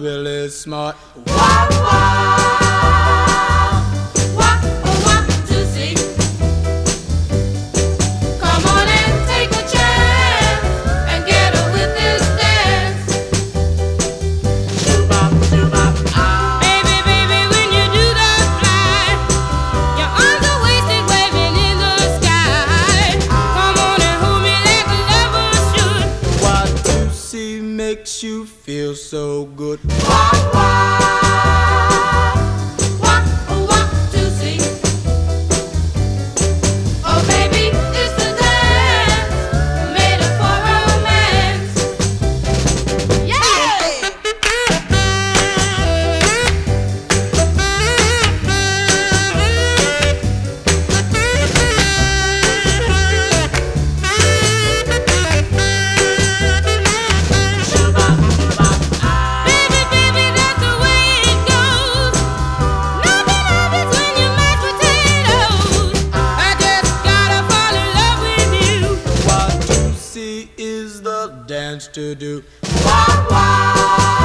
really smart. Wah, wah. Wah, oh, wah, juicy. Come on and take a chance and get her with this dance. Shoo-bop, shoo-bop, ah. Baby, baby, when you do the fly, your arms are wasted waving in the sky. Come on and hold me like a lover should. What you see makes you feel so good. Wah, wah. Wah, oh, wah, juicy. Oh, baby, it's a dance made up for romance. Yeah! Shoo-bop, shoo-bop, ah. Baby, baby, that's the way it goes. Nothing happens when you mash potatoes. I just gotta fall in love with you. What you see is the dance to do. Wah, wah.